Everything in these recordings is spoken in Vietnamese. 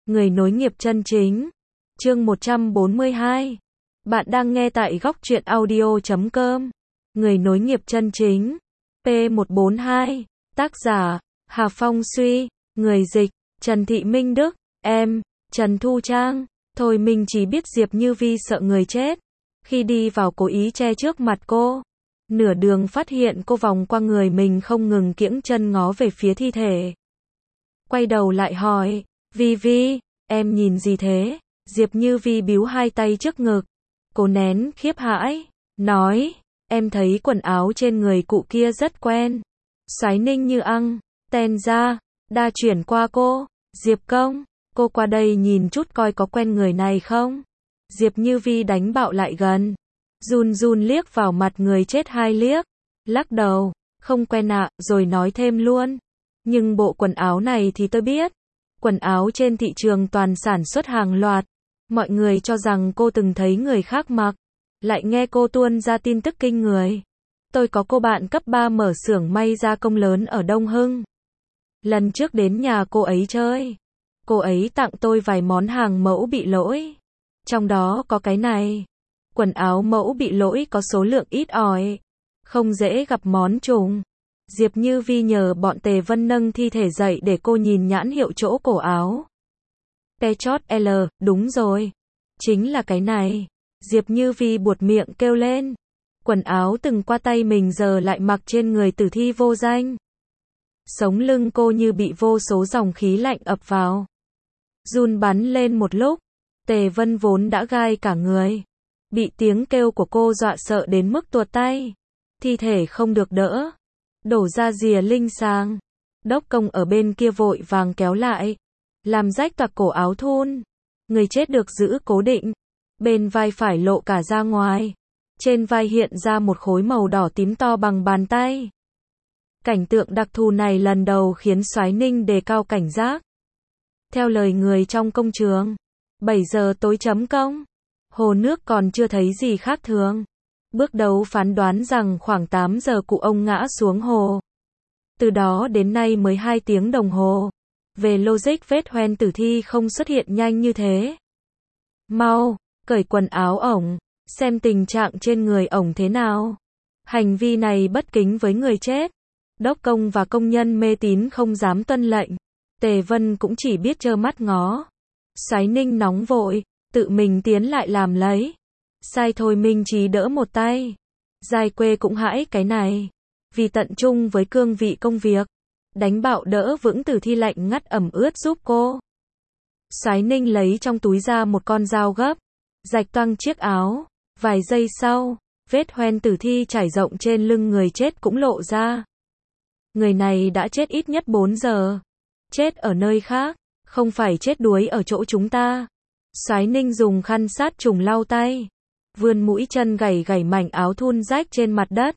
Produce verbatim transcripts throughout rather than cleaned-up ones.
Người nối nghiệp chân chính. Chương một trăm bốn mươi hai. Bạn đang nghe tại góc truyện audio chấm com. Người nối nghiệp chân chính. P một bốn hai. Tác giả: Hà Phong Suy. Người dịch: Trần Thị Minh Đức. Em: Trần Thu Trang. Thôi mình chỉ biết Diệp Như Vi sợ người chết. Khi đi vào cố ý che trước mặt cô. Nửa đường phát hiện cô vòng qua người mình không ngừng kiễng chân ngó về phía thi thể. Quay đầu lại hỏi: Vi Vi, em nhìn gì thế? Diệp Như Vi bíu hai tay trước ngực. Cô nén khiếp hãi, nói: Em thấy quần áo trên người cụ kia rất quen. Soái Ninh Như Ăng, ten ra, đa chuyển qua cô. Diệp Công, cô qua đây nhìn chút coi có quen người này không? Diệp Như Vi đánh bạo lại gần. Run run liếc vào mặt người chết hai liếc. Lắc đầu, không quen ạ, rồi nói thêm luôn. Nhưng bộ quần áo này thì tôi biết. Quần áo trên thị trường toàn sản xuất hàng loạt. Mọi người cho rằng cô từng thấy người khác mặc. Lại nghe cô tuôn ra tin tức kinh người. Tôi có cô bạn cấp ba mở xưởng may gia công lớn ở Đông Hưng. Lần trước đến nhà cô ấy chơi. Cô ấy tặng tôi vài món hàng mẫu bị lỗi. Trong đó có cái này. Quần áo mẫu bị lỗi có số lượng ít ỏi. Không dễ gặp món trùng. Diệp Như Vi nhờ bọn Tề Vân nâng thi thể dậy để cô nhìn nhãn hiệu chỗ cổ áo. Pechot L, đúng rồi. Chính là cái này. Diệp Như Vi buột miệng kêu lên. Quần áo từng qua tay mình giờ lại mặc trên người tử thi vô danh. Sống lưng cô như bị vô số dòng khí lạnh ập vào. Run bắn lên một lúc. Tề Vân vốn đã gai cả người. Bị tiếng kêu của cô dọa sợ đến mức tuột tay. Thi thể không được đỡ. Đổ ra rìa linh sang. Đốc công ở bên kia vội vàng kéo lại. Làm rách toạc cổ áo thun. Người chết được giữ cố định. Bên vai phải lộ cả ra ngoài. Trên vai hiện ra một khối màu đỏ tím to bằng bàn tay. Cảnh tượng đặc thù này lần đầu khiến Soái Ninh đề cao cảnh giác. Theo lời người trong công trường, bảy giờ tối chấm công. Hồ nước còn chưa thấy gì khác thường. Bước đầu phán đoán rằng khoảng tám giờ cụ ông ngã xuống hồ. Từ đó đến nay mới hai tiếng đồng hồ. Về logic vết hoen tử thi không xuất hiện nhanh như thế. Mau, cởi quần áo ổng, xem tình trạng trên người ổng thế nào. Hành vi này bất kính với người chết. Đốc công và công nhân mê tín không dám tuân lệnh. Tề Vân cũng chỉ biết trơ mắt ngó. Soái Ninh nóng vội, tự mình tiến lại làm lấy. Sai thôi Minh Chí đỡ một tay. Giai quê cũng hãi cái này. Vì tận trung với cương vị công việc. Đánh bạo đỡ vững tử thi lạnh ngắt ẩm ướt giúp cô. Soái Ninh lấy trong túi ra một con dao gấp. Rạch toang chiếc áo. Vài giây sau, vết hoen tử thi trải rộng trên lưng người chết cũng lộ ra. Người này đã chết ít nhất bốn giờ. Chết ở nơi khác, không phải chết đuối ở chỗ chúng ta. Soái Ninh dùng khăn sát trùng lau tay. Vươn mũi chân gảy gảy mảnh áo thun rách trên mặt đất.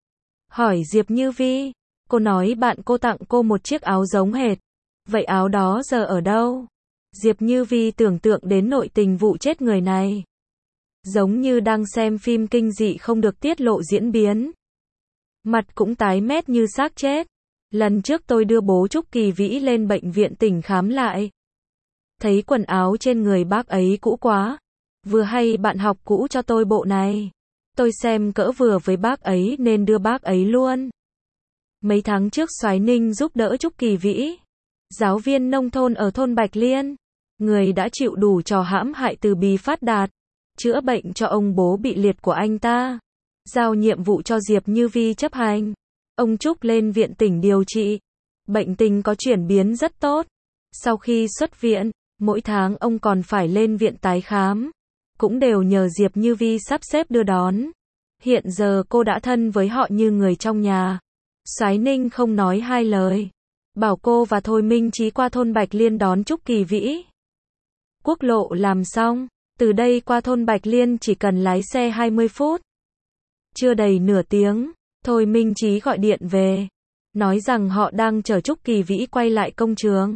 Hỏi Diệp Như Vi. Cô nói bạn cô tặng cô một chiếc áo giống hệt. Vậy áo đó giờ ở đâu? Diệp Như Vi tưởng tượng đến nội tình vụ chết người này. Giống như đang xem phim kinh dị không được tiết lộ diễn biến. Mặt cũng tái mét như xác chết. Lần trước tôi đưa bố Trúc Kỳ Vĩ lên bệnh viện tỉnh khám lại. Thấy quần áo trên người bác ấy cũ quá. Vừa hay bạn học cũ cho tôi bộ này. Tôi xem cỡ vừa với bác ấy nên đưa bác ấy luôn. Mấy tháng trước Soái Ninh giúp đỡ Trúc Kỳ Vĩ. Giáo viên nông thôn ở thôn Bạch Liên. Người đã chịu đủ trò hãm hại từ Bì Phát Đạt. Chữa bệnh cho ông bố bị liệt của anh ta. Giao nhiệm vụ cho Diệp Như Vi chấp hành. Ông Trúc lên viện tỉnh điều trị. Bệnh tình có chuyển biến rất tốt. Sau khi xuất viện, mỗi tháng ông còn phải lên viện tái khám. Cũng đều nhờ Diệp Như Vi sắp xếp đưa đón. Hiện giờ cô đã thân với họ như người trong nhà. Soái Ninh không nói hai lời. Bảo cô và Thôi Minh Chí qua thôn Bạch Liên đón Trúc Kỳ Vĩ. Quốc lộ làm xong. Từ đây qua thôn Bạch Liên chỉ cần lái xe hai mươi phút. Chưa đầy nửa tiếng, Thôi Minh Chí gọi điện về. Nói rằng họ đang chờ Trúc Kỳ Vĩ quay lại công trường.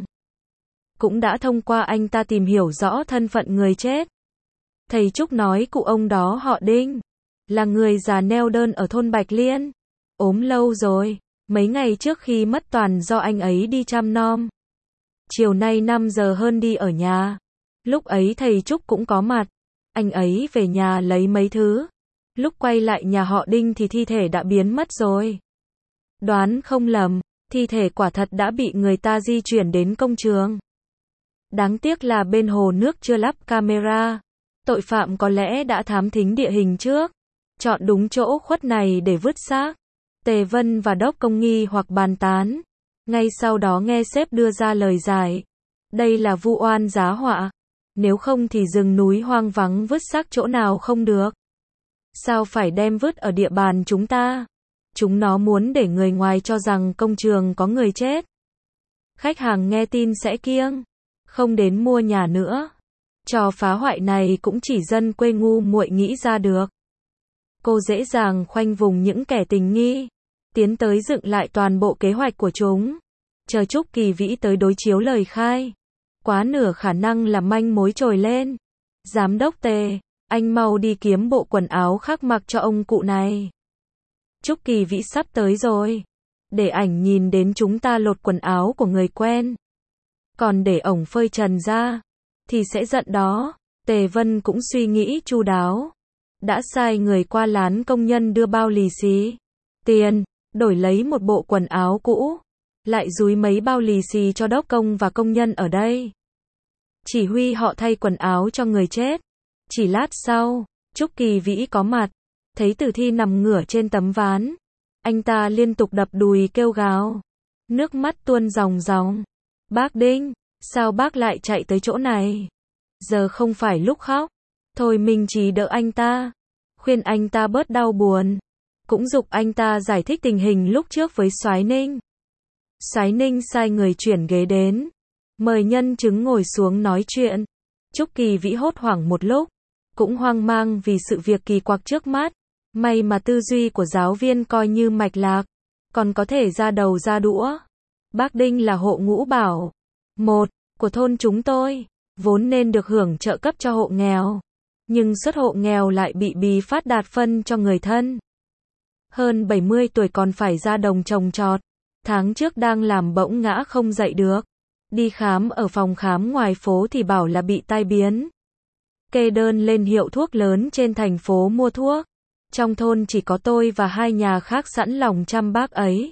Cũng đã thông qua anh ta tìm hiểu rõ thân phận người chết. Thầy Trúc nói cụ ông đó họ Đinh. Là người già neo đơn ở thôn Bạch Liên. Ốm lâu rồi. Mấy ngày trước khi mất toàn do anh ấy đi chăm nom. Chiều nay năm giờ hơn đi ở nhà. Lúc ấy thầy Trúc cũng có mặt. Anh ấy về nhà lấy mấy thứ. Lúc quay lại nhà họ Đinh thì thi thể đã biến mất rồi. Đoán không lầm, thi thể quả thật đã bị người ta di chuyển đến công trường. Đáng tiếc là bên hồ nước chưa lắp camera. Tội phạm có lẽ đã thám thính địa hình trước, chọn đúng chỗ khuất này để vứt xác. Tề Vân và Đốc Công nghi hoặc bàn tán. Ngay sau đó nghe sếp đưa ra lời giải. Đây là vu oan giá họa. Nếu không thì rừng núi hoang vắng vứt xác chỗ nào không được. Sao phải đem vứt ở địa bàn chúng ta? Chúng nó muốn để người ngoài cho rằng công trường có người chết. Khách hàng nghe tin sẽ kiêng, không đến mua nhà nữa. Trò phá hoại này cũng chỉ dân quê ngu muội nghĩ ra được. Cô dễ dàng khoanh vùng những kẻ tình nghi, tiến tới dựng lại toàn bộ kế hoạch của chúng. Chờ Trúc Kỳ Vĩ tới đối chiếu lời khai. Quá nửa khả năng là manh mối trồi lên. Giám đốc Tề, anh mau đi kiếm bộ quần áo khác mặc cho ông cụ này. Trúc Kỳ Vĩ sắp tới rồi. Để ảnh nhìn đến chúng ta lột quần áo của người quen. Còn để ổng phơi trần ra, thì sẽ giận đó. Tề Vân cũng suy nghĩ chu đáo. Đã sai người qua lán công nhân đưa bao lì xì, tiền, đổi lấy một bộ quần áo cũ. Lại dúi mấy bao lì xì cho đốc công và công nhân ở đây. Chỉ huy họ thay quần áo cho người chết. Chỉ lát sau, Trúc Kỳ Vĩ có mặt. Thấy Tử Thi nằm ngửa trên tấm ván. Anh ta liên tục đập đùi kêu gào. Nước mắt tuôn ròng ròng. Bác Đinh, sao bác lại chạy tới chỗ này? Giờ không phải lúc khóc. Thôi mình chỉ đỡ anh ta. Khuyên anh ta bớt đau buồn. Cũng giục anh ta giải thích tình hình lúc trước với Soái Ninh. Soái Ninh sai người chuyển ghế đến. Mời nhân chứng ngồi xuống nói chuyện. Trúc Kỳ Vĩ hốt hoảng một lúc. Cũng hoang mang vì sự việc kỳ quặc trước mắt. May mà tư duy của giáo viên coi như mạch lạc. Còn có thể ra đầu ra đũa. Bác Đinh là hộ ngũ bảo một của thôn chúng tôi. Vốn nên được hưởng trợ cấp cho hộ nghèo. Nhưng suất hộ nghèo lại bị bí phát đạt phân cho người thân. Hơn bảy mươi tuổi còn phải ra đồng trồng trọt. Tháng trước đang làm bỗng ngã không dậy được. Đi khám ở phòng khám ngoài phố thì bảo là bị tai biến. Kê đơn lên hiệu thuốc lớn trên thành phố mua thuốc. Trong thôn chỉ có tôi và hai nhà khác sẵn lòng chăm bác ấy.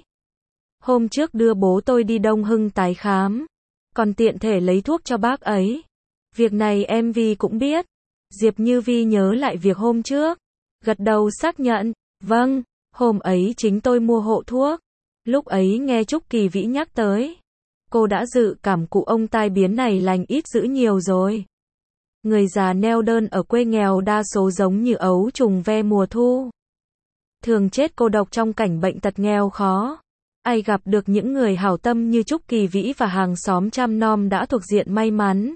Hôm trước đưa bố tôi đi Đông Hưng tái khám. Còn tiện thể lấy thuốc cho bác ấy. Việc này em Vi cũng biết. Diệp Như Vi nhớ lại việc hôm trước. Gật đầu xác nhận. Vâng, hôm ấy chính tôi mua hộ thuốc. Lúc ấy nghe Trúc Kỳ Vĩ nhắc tới. Cô đã dự cảm cụ ông tai biến này lành ít dữ nhiều rồi. Người già neo đơn ở quê nghèo đa số giống như ấu trùng ve mùa thu. Thường chết cô độc trong cảnh bệnh tật nghèo khó. Ai gặp được những người hảo tâm như Trúc Kỳ Vĩ và hàng xóm chăm nom đã thuộc diện may mắn.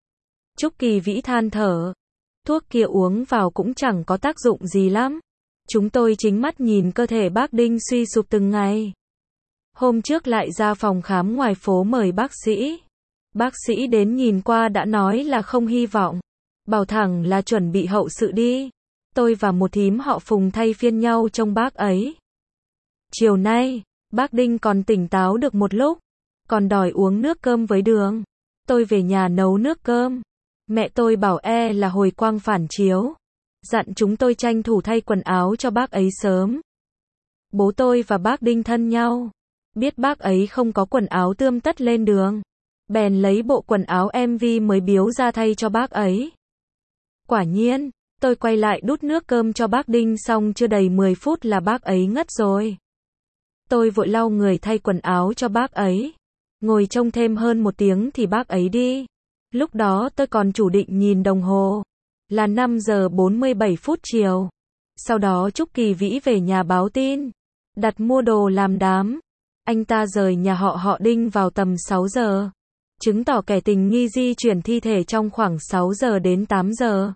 Trúc Kỳ Vĩ than thở. Thuốc kia uống vào cũng chẳng có tác dụng gì lắm. Chúng tôi chính mắt nhìn cơ thể bác Đinh suy sụp từng ngày. Hôm trước lại ra phòng khám ngoài phố mời bác sĩ. Bác sĩ đến nhìn qua đã nói là không hy vọng. Bảo thẳng là chuẩn bị hậu sự đi. Tôi và một thím họ Phùng thay phiên nhau trông bác ấy. Chiều nay, bác Đinh còn tỉnh táo được một lúc. Còn đòi uống nước cơm với đường. Tôi về nhà nấu nước cơm. Mẹ tôi bảo e là hồi quang phản chiếu. Dặn chúng tôi tranh thủ thay quần áo cho bác ấy sớm. Bố tôi và bác Đinh thân nhau. Biết bác ấy không có quần áo tươm tất lên đường. Bèn lấy bộ quần áo em Vi mới biếu ra thay cho bác ấy. Quả nhiên, tôi quay lại đút nước cơm cho bác Đinh xong chưa đầy mười phút là bác ấy ngất rồi. Tôi vội lau người thay quần áo cho bác ấy. Ngồi trông thêm hơn một tiếng thì bác ấy đi. Lúc đó tôi còn chủ định nhìn đồng hồ. Là năm giờ bốn mươi bảy phút chiều. Sau đó Trúc Kỳ Vĩ về nhà báo tin. Đặt mua đồ làm đám. Anh ta rời nhà họ họ Đinh vào tầm sáu giờ. Chứng tỏ kẻ tình nghi di chuyển thi thể trong khoảng sáu giờ đến tám giờ.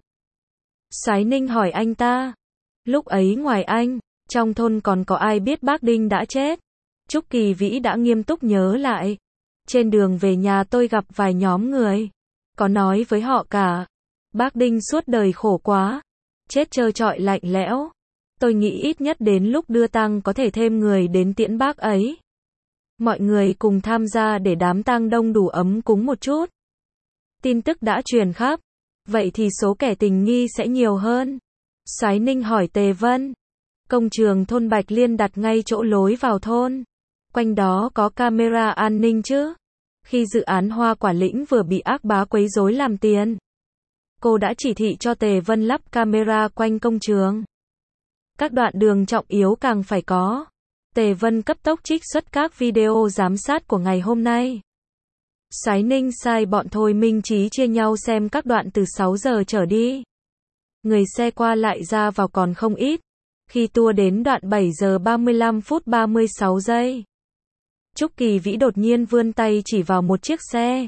Soái Ninh hỏi anh ta. Lúc ấy ngoài anh, trong thôn còn có ai biết bác Đinh đã chết? Trúc Kỳ Vĩ đã nghiêm túc nhớ lại. Trên đường về nhà tôi gặp vài nhóm người. Có nói với họ cả. Bác Đinh suốt đời khổ quá. Chết trơ trọi lạnh lẽo. Tôi nghĩ ít nhất đến lúc đưa tang có thể thêm người đến tiễn bác ấy. Mọi người cùng tham gia để đám tang đông đủ ấm cúng một chút. Tin tức đã truyền khắp. Vậy thì số kẻ tình nghi sẽ nhiều hơn. Soái Ninh hỏi Tề Vân. Công trường thôn Bạch Liên đặt ngay chỗ lối vào thôn. Quanh đó có camera an ninh chứ. Khi dự án Hoa Quả Lĩnh vừa bị ác bá quấy rối làm tiền, cô đã chỉ thị cho Tề Vân lắp camera quanh công trường. Các đoạn đường trọng yếu càng phải có. Tề Vân cấp tốc trích xuất các video giám sát của ngày hôm nay. Soái Ninh sai bọn Thôi Minh Chí chia nhau xem các đoạn từ sáu giờ trở đi. Người xe qua lại ra vào còn không ít. Khi tour đến đoạn bảy giờ ba mươi lăm phút ba mươi sáu giây, Trúc Kỳ Vĩ đột nhiên vươn tay chỉ vào một chiếc xe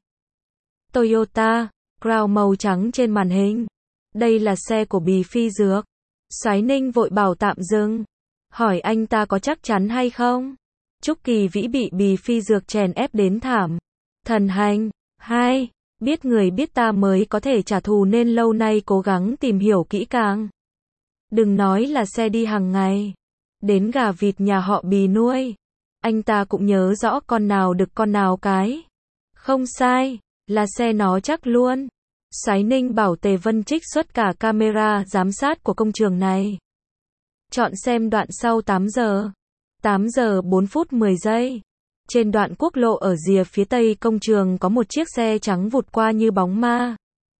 Toyota Crown màu trắng trên màn hình. Đây là xe của Bì Phi Dược. Soái Ninh vội bảo tạm dừng, hỏi anh ta có chắc chắn hay không. Trúc Kỳ Vĩ bị Bì Phi Dược chèn ép đến thảm. Thần hành, hai, biết người biết ta mới có thể trả thù nên lâu nay cố gắng tìm hiểu kỹ càng. Đừng nói là xe đi hàng ngày, đến gà vịt nhà họ Bì nuôi, anh ta cũng nhớ rõ con nào đực con nào cái. Không sai, là xe nó chắc luôn. Soái Ninh bảo Tề Vân trích xuất cả camera giám sát của công trường này. Chọn xem đoạn sau tám giờ. tám giờ bốn phút mười giây. Trên đoạn quốc lộ ở rìa phía tây công trường có một chiếc xe trắng vụt qua như bóng ma.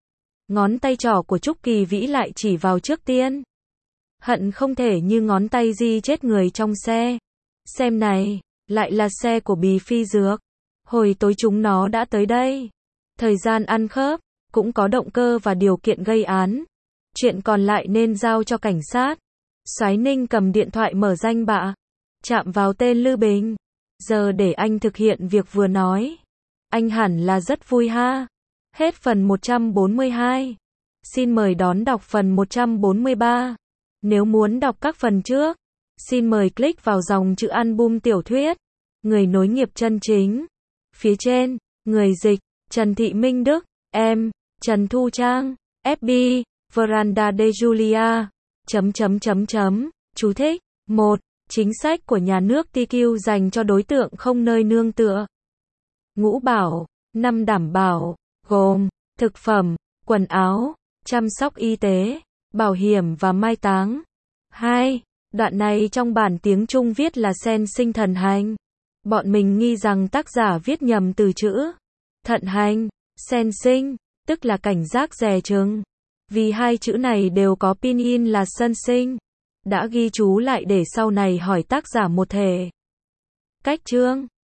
Ngón tay trỏ của Trúc Kỳ Vĩ lại chỉ vào trước tiên. Hận không thể như ngón tay di chết người trong xe. Xem này, lại là xe của Bì Phi Dược. Hồi tối chúng nó đã tới đây. Thời gian ăn khớp, cũng có động cơ và điều kiện gây án. Chuyện còn lại nên giao cho cảnh sát. Soái Ninh cầm điện thoại mở danh bạ, chạm vào tên Lư Bình. Giờ để anh thực hiện việc vừa nói. Anh hẳn là rất vui ha. Hết phần một trăm bốn mươi hai. Xin mời đón đọc phần một trăm bốn mươi ba. Nếu muốn đọc các phần trước, xin mời click vào dòng chữ album tiểu thuyết. Người nối nghiệp chân chính. Phía trên, người dịch, Trần Thị Minh Đức, em, Trần Thu Trang, ép bê, Veranda de Julia, chấm chấm chấm chấm, chú thích, một. Chính sách của nhà nước tê quy dành cho đối tượng không nơi nương tựa. Ngũ bảo, năm đảm bảo, gồm, thực phẩm, quần áo, chăm sóc y tế, bảo hiểm và mai táng. hai. Đoạn này trong bản tiếng Trung viết là sen sinh thần hành. Bọn mình nghi rằng tác giả viết nhầm từ chữ thận hành, sen sinh, tức là cảnh giác dè chừng. Vì hai chữ này đều có pinyin là sân sinh. Đã ghi chú lại để sau này hỏi tác giả một thể. Cách chương